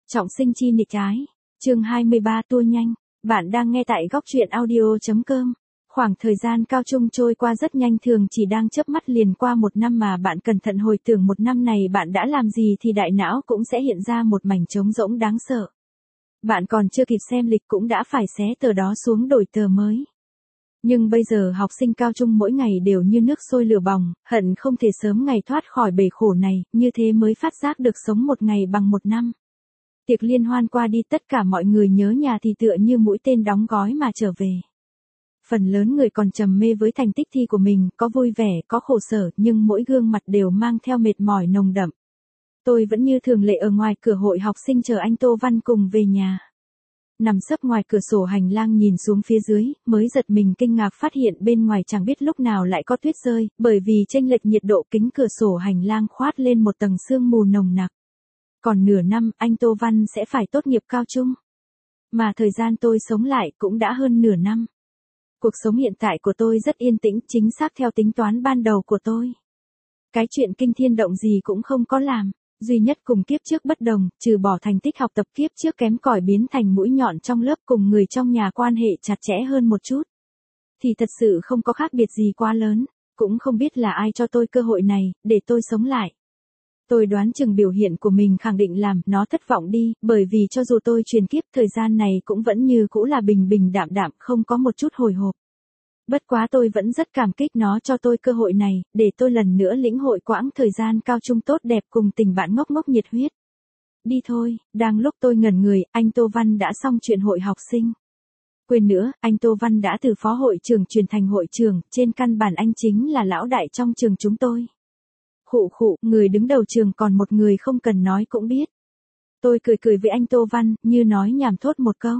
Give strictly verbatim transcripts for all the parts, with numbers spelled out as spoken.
Trọng sinh chi nghịch ái. Chương hai mươi ba tua nhanh. Bạn đang nghe tại góc truyện audio chấm com. Khoảng thời gian cao trung trôi qua rất nhanh, thường chỉ đang chớp mắt liền qua một năm, mà bạn cẩn thận hồi tưởng một năm này bạn đã làm gì thì đại não cũng sẽ hiện ra một mảnh trống rỗng đáng sợ. Bạn còn chưa kịp xem lịch cũng đã phải xé tờ đó xuống đổi tờ mới. Nhưng bây giờ học sinh cao trung mỗi ngày đều như nước sôi lửa bỏng, hận không thể sớm ngày thoát khỏi bể khổ này, như thế mới phát giác được sống một ngày bằng một năm. Tiệc liên hoan qua đi, tất cả mọi người nhớ nhà thì tựa như mũi tên đóng gói mà trở về. Phần lớn người còn trầm mê với thành tích thi của mình, có vui vẻ, có khổ sở, nhưng mỗi gương mặt đều mang theo mệt mỏi nồng đậm. Tôi vẫn như thường lệ ở ngoài cửa hội học sinh chờ anh Tô Văn cùng về nhà. Nằm sấp ngoài cửa sổ hành lang nhìn xuống phía dưới, mới giật mình kinh ngạc phát hiện bên ngoài chẳng biết lúc nào lại có tuyết rơi, bởi vì chênh lệch nhiệt độ, kính cửa sổ hành lang khoát lên một tầng sương mù nồng nặc. Còn nửa năm, anh Tô Văn sẽ phải tốt nghiệp cao trung. Mà thời gian tôi sống lại cũng đã hơn nửa năm. Cuộc sống hiện tại của tôi rất yên tĩnh, chính xác theo tính toán ban đầu của tôi. Cái chuyện kinh thiên động gì cũng không có làm. Duy nhất cùng kiếp trước bất đồng, trừ bỏ thành tích học tập kiếp trước kém cỏi biến thành mũi nhọn trong lớp, cùng người trong nhà quan hệ chặt chẽ hơn một chút, thì thật sự không có khác biệt gì quá lớn. Cũng không biết là ai cho tôi cơ hội này, để tôi sống lại. Tôi đoán chừng biểu hiện của mình khẳng định làm nó thất vọng đi, bởi vì cho dù tôi truyền kiếp, thời gian này cũng vẫn như cũ là bình bình đạm đạm, không có một chút hồi hộp. Bất quá tôi vẫn rất cảm kích nó cho tôi cơ hội này, để tôi lần nữa lĩnh hội quãng thời gian cao trung tốt đẹp cùng tình bạn ngốc ngốc nhiệt huyết. Đi thôi, đang lúc tôi ngẩn người, anh Tô Văn đã xong chuyện hội học sinh. Quên nữa, anh Tô Văn đã từ phó hội trưởng chuyển thành hội trưởng, trên căn bản anh chính là lão đại trong trường chúng tôi. Khụ khụ, người đứng đầu trường còn một người không cần nói cũng biết. Tôi cười cười với anh Tô Văn, như nói nhảm thốt một câu.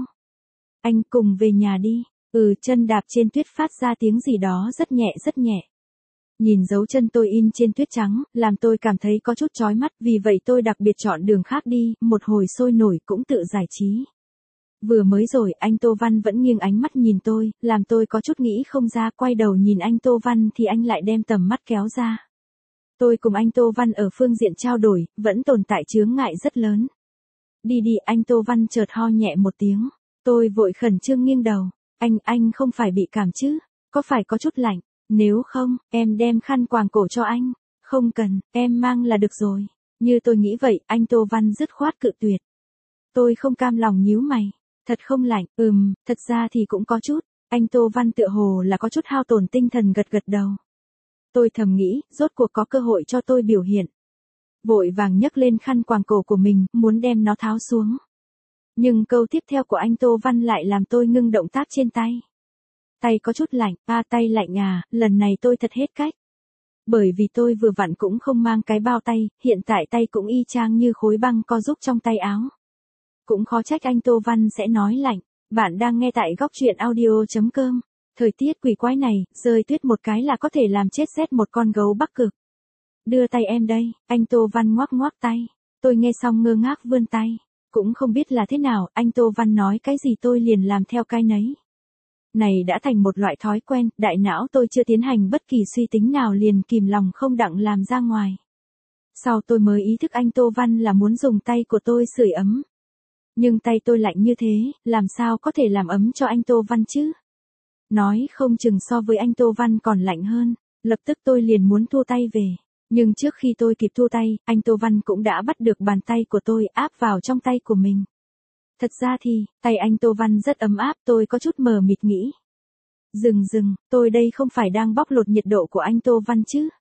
Anh cùng về nhà đi. Ừ, chân đạp trên tuyết phát ra tiếng gì đó rất nhẹ rất nhẹ. Nhìn dấu chân tôi in trên tuyết trắng, làm tôi cảm thấy có chút chói mắt, vì vậy tôi đặc biệt chọn đường khác đi, một hồi sôi nổi cũng tự giải trí. Vừa mới rồi, anh Tô Văn vẫn nghiêng ánh mắt nhìn tôi, làm tôi có chút nghĩ không ra, quay đầu nhìn anh Tô Văn thì anh lại đem tầm mắt kéo ra. Tôi cùng anh Tô Văn ở phương diện trao đổi, vẫn tồn tại chướng ngại rất lớn. Đi đi, anh Tô Văn chợt ho nhẹ một tiếng. Tôi vội khẩn trương nghiêng đầu. Anh, anh không phải bị cảm chứ? Có phải có chút lạnh? Nếu không, em đem khăn quàng cổ cho anh. Không cần, em mang là được rồi. Như tôi nghĩ vậy, anh Tô Văn dứt khoát cự tuyệt. Tôi không cam lòng nhíu mày. Thật không lạnh, ừm, thật ra thì cũng có chút. Anh Tô Văn tựa hồ là có chút hao tổn tinh thần gật gật đầu. Tôi thầm nghĩ, rốt cuộc có cơ hội cho tôi biểu hiện. Vội vàng nhấc lên khăn quàng cổ của mình, muốn đem nó tháo xuống. Nhưng câu tiếp theo của anh Tô Văn lại làm tôi ngưng động tác trên tay. Tay có chút lạnh, à tay lạnh à, lần này tôi thật hết cách. Bởi vì tôi vừa vặn cũng không mang cái bao tay, hiện tại tay cũng y chang như khối băng co rúc trong tay áo. Cũng khó trách anh Tô Văn sẽ nói lạnh. Bạn đang nghe tại góc truyện audio chấm com. Thời tiết quỷ quái này, rơi tuyết một cái là có thể làm chết rét một con gấu Bắc Cực. Đưa tay em đây, anh Tô Văn ngoắc ngoắc tay. Tôi nghe xong ngơ ngác vươn tay. Cũng không biết là thế nào, anh Tô Văn nói cái gì tôi liền làm theo cái nấy. Này đã thành một loại thói quen, đại não tôi chưa tiến hành bất kỳ suy tính nào liền kìm lòng không đặng làm ra ngoài. Sau tôi mới ý thức anh Tô Văn là muốn dùng tay của tôi sưởi ấm. Nhưng tay tôi lạnh như thế, làm sao có thể làm ấm cho anh Tô Văn chứ? Nói không chừng so với anh Tô Văn còn lạnh hơn, lập tức tôi liền muốn thu tay về. Nhưng trước khi tôi kịp thu tay, anh Tô Văn cũng đã bắt được bàn tay của tôi áp vào trong tay của mình. Thật ra thì, tay anh Tô Văn rất ấm áp, tôi có chút mờ mịt nghĩ. Dừng dừng, tôi đây không phải đang bóc lột nhiệt độ của anh Tô Văn chứ?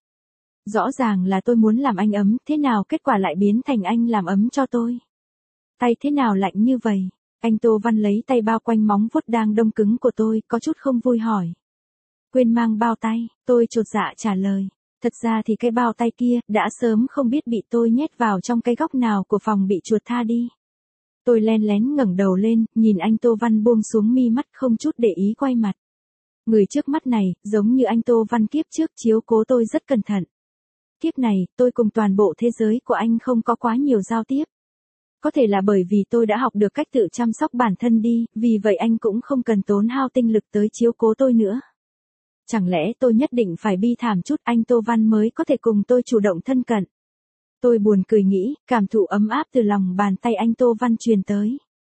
Rõ ràng là tôi muốn làm anh ấm, thế nào kết quả lại biến thành anh làm ấm cho tôi? Tay thế nào lạnh như vậy? Anh Tô Văn lấy tay bao quanh móng vuốt đang đông cứng của tôi, có chút không vui hỏi. Quên mang bao tay, tôi chột dạ trả lời. Thật ra thì cái bao tay kia, đã sớm không biết bị tôi nhét vào trong cái góc nào của phòng bị chuột tha đi. Tôi len lén ngẩng đầu lên, nhìn anh Tô Văn buông xuống mi mắt không chút để ý quay mặt. Người trước mắt này, giống như anh Tô Văn kiếp trước chiếu cố tôi rất cẩn thận. Kiếp này, tôi cùng toàn bộ thế giới của anh không có quá nhiều giao tiếp. Có thể là bởi vì tôi đã học được cách tự chăm sóc bản thân đi, vì vậy anh cũng không cần tốn hao tinh lực tới chiếu cố tôi nữa. Chẳng lẽ tôi nhất định phải bi thảm chút anh Tô Văn mới có thể cùng tôi chủ động thân cận? Tôi buồn cười nghĩ, cảm thụ ấm áp từ lòng bàn tay anh Tô Văn truyền tới.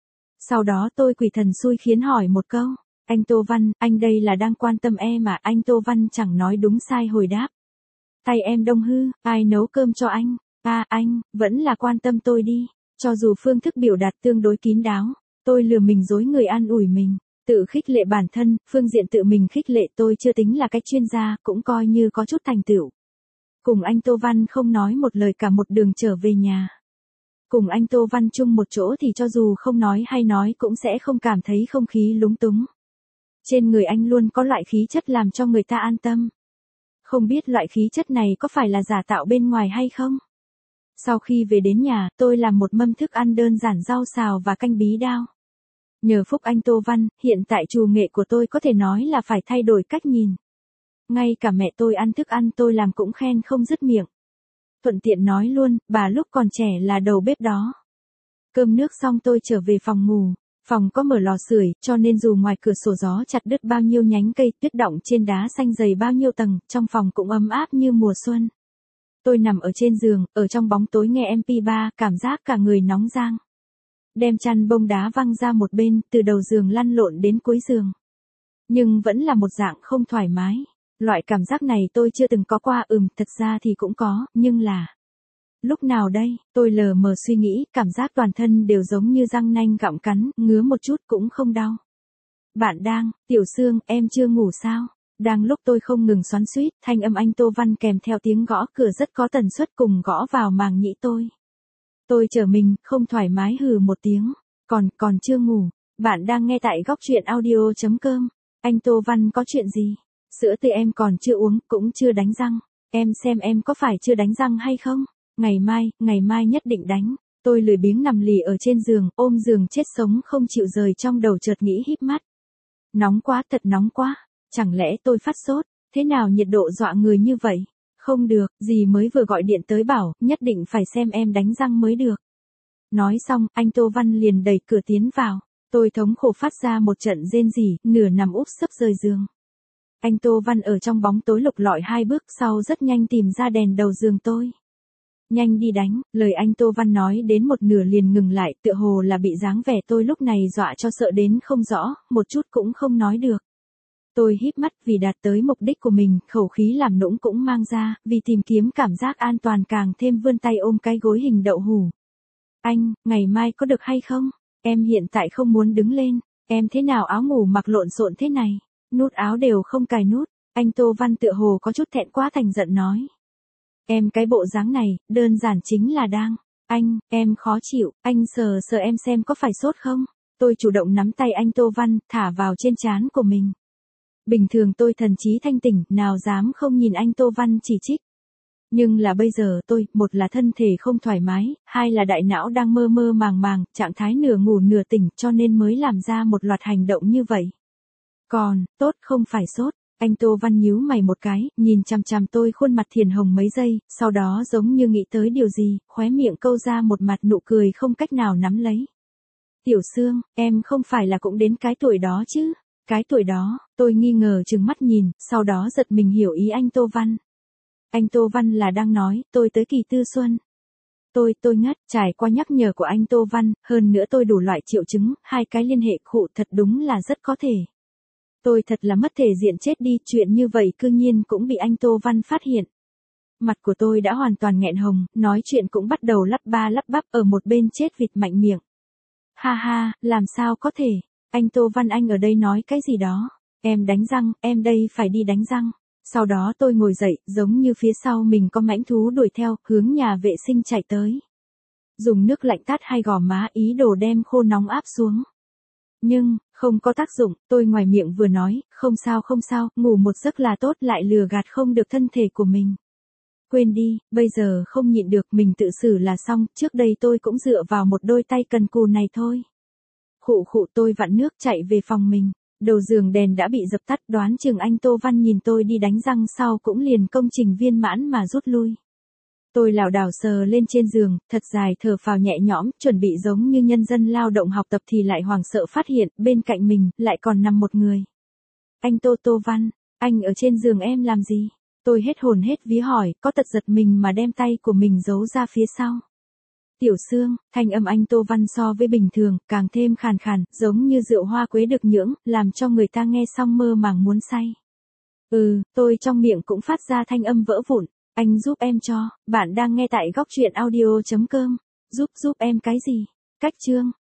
Sau đó tôi quỷ thần xui khiến hỏi một câu, anh Tô Văn, anh đây là đang quan tâm em mà. Anh Tô Văn chẳng nói đúng sai hồi đáp. Tay em đông hư, ai nấu cơm cho anh? À anh, vẫn là quan tâm tôi đi. Cho dù phương thức biểu đạt tương đối kín đáo, tôi lừa mình dối người an ủi mình. Tự khích lệ bản thân, phương diện tự mình khích lệ tôi chưa tính là cái chuyên gia, cũng coi như có chút thành tựu. Cùng anh Tô Văn không nói một lời cả một đường trở về nhà. Cùng anh Tô Văn chung một chỗ thì cho dù không nói hay nói cũng sẽ không cảm thấy không khí lúng túng. Trên người anh luôn có loại khí chất làm cho người ta an tâm. Không biết loại khí chất này có phải là giả tạo bên ngoài hay không? Sau khi về đến nhà, tôi làm một mâm thức ăn đơn giản rau xào và canh bí đao. Nhờ phúc anh Tô Văn, hiện tại trù nghệ của tôi có thể nói là phải thay đổi cách nhìn. Ngay cả mẹ tôi ăn thức ăn tôi làm cũng khen không dứt miệng. Thuận tiện nói luôn, bà lúc còn trẻ là đầu bếp đó. Cơm nước xong tôi trở về phòng ngủ. Phòng có mở lò sưởi, cho nên dù ngoài cửa sổ gió chặt đứt bao nhiêu nhánh cây, tuyết đọng trên đá xanh dày bao nhiêu tầng, trong phòng cũng ấm áp như mùa xuân. Tôi nằm ở trên giường, ở trong bóng tối nghe em pê ba, cảm giác cả người nóng rang. Đem chăn bông đá văng ra một bên, từ đầu giường lăn lộn đến cuối giường. Nhưng vẫn là một dạng không thoải mái. Loại cảm giác này tôi chưa từng có qua. Ừm, thật ra thì cũng có, nhưng là... Lúc nào đây, tôi lờ mờ suy nghĩ, cảm giác toàn thân đều giống như răng nanh gặm cắn, ngứa một chút cũng không đau. Bạn đang, Tiểu Sương, em chưa ngủ sao? Đang lúc tôi không ngừng xoắn xuýt, thanh âm anh Tô Văn kèm theo tiếng gõ cửa rất có tần suất cùng gõ vào màng nhĩ tôi. Tôi trở mình, không thoải mái hừ một tiếng. Còn, còn chưa ngủ. Bạn đang nghe tại góc truyện audio chấm com. Anh Tô Văn có chuyện gì? Sữa tươi em còn chưa uống, cũng chưa đánh răng. Em xem em có phải chưa đánh răng hay không? Ngày mai, ngày mai nhất định đánh. Tôi lười biếng nằm lì ở trên giường, ôm giường chết sống không chịu rời, trong đầu chợt nghĩ híp mắt. Nóng quá, thật nóng quá. Chẳng lẽ tôi phát sốt? Thế nào nhiệt độ dọa người như vậy? Không được, dì mới vừa gọi điện tới bảo, nhất định phải xem em đánh răng mới được. Nói xong, anh Tô Văn liền đẩy cửa tiến vào. Tôi thống khổ phát ra một trận rên rỉ, nửa nằm úp sấp rời giường. Anh Tô Văn ở trong bóng tối lục lọi hai bước sau rất nhanh tìm ra đèn đầu giường tôi. Nhanh đi đánh, lời anh Tô Văn nói đến một nửa liền ngừng lại, tựa hồ là bị dáng vẻ tôi lúc này dọa cho sợ đến không rõ, một chút cũng không nói được. Tôi híp mắt vì đạt tới mục đích của mình, khẩu khí làm nũng cũng mang ra, vì tìm kiếm cảm giác an toàn càng thêm vươn tay ôm cái gối hình đậu hũ. Anh, ngày mai có được hay không? Em hiện tại không muốn đứng lên, em thế nào áo ngủ mặc lộn xộn thế này, nút áo đều không cài nút. Anh Tô Văn tựa hồ có chút thẹn quá thành giận nói. Em cái bộ dáng này, đơn giản chính là đang, anh, em khó chịu, anh sờ sờ em xem có phải sốt không? Tôi chủ động nắm tay anh Tô Văn, thả vào trên trán của mình. Bình thường tôi thần trí thanh tỉnh, nào dám không nhìn anh Tô Văn chỉ trích. Nhưng là bây giờ tôi, một là thân thể không thoải mái, hai là đại não đang mơ mơ màng màng, trạng thái nửa ngủ nửa tỉnh, cho nên mới làm ra một loạt hành động như vậy. Còn, tốt không phải sốt. Anh Tô Văn nhíu mày một cái, nhìn chằm chằm tôi khuôn mặt thiền hồng mấy giây, sau đó giống như nghĩ tới điều gì, khóe miệng câu ra một mặt nụ cười không cách nào nắm lấy. Tiểu Sương, em không phải là cũng đến cái tuổi đó chứ? Cái tuổi đó, tôi nghi ngờ trừng mắt nhìn, sau đó giật mình hiểu ý anh Tô Văn. Anh Tô Văn là đang nói, tôi tới kỳ tư xuân. Tôi, tôi ngất, trải qua nhắc nhở của anh Tô Văn, hơn nữa tôi đủ loại triệu chứng, hai cái liên hệ khụ thật đúng là rất có thể. Tôi thật là mất thể diện chết đi, chuyện như vậy cư nhiên cũng bị anh Tô Văn phát hiện. Mặt của tôi đã hoàn toàn nghẹn hồng, nói chuyện cũng bắt đầu lắp ba lắp bắp ở một bên chết vịt mạnh miệng. Ha ha, làm sao có thể, anh Tô Văn anh ở đây nói cái gì đó, em đánh răng, em đây phải đi đánh răng. Sau đó tôi ngồi dậy, giống như phía sau mình có mãnh thú đuổi theo, hướng nhà vệ sinh chạy tới. Dùng nước lạnh tát hai gò má ý đồ đem khô nóng áp xuống. Nhưng, không có tác dụng, tôi ngoài miệng vừa nói, không sao không sao, ngủ một giấc là tốt, lại lừa gạt không được thân thể của mình. Quên đi, bây giờ không nhịn được, mình tự xử là xong, trước đây tôi cũng dựa vào một đôi tay cần cù này thôi. Khụ khụ tôi vặn nước chạy về phòng mình, đầu giường đèn đã bị dập tắt, đoán chừng anh Tô Văn nhìn tôi đi đánh răng sau cũng liền công trình viên mãn mà rút lui. Tôi lảo đảo sờ lên trên giường, thật dài thở phào nhẹ nhõm, chuẩn bị giống như nhân dân lao động học tập thì lại hoảng sợ phát hiện, bên cạnh mình, lại còn nằm một người. Anh Tô Tô Văn, anh ở trên giường em làm gì? Tôi hết hồn hết vía hỏi, có tật giật mình mà đem tay của mình giấu ra phía sau. Tiểu Sương, thanh âm anh Tô Văn so với bình thường, càng thêm khàn khàn, giống như rượu hoa quế được nhưỡng, làm cho người ta nghe xong mơ màng muốn say. Ừ, tôi trong miệng cũng phát ra thanh âm vỡ vụn. Anh giúp em cho, bạn đang nghe tại góc truyện audio chấm com. Giúp giúp em cái gì? Cách chương.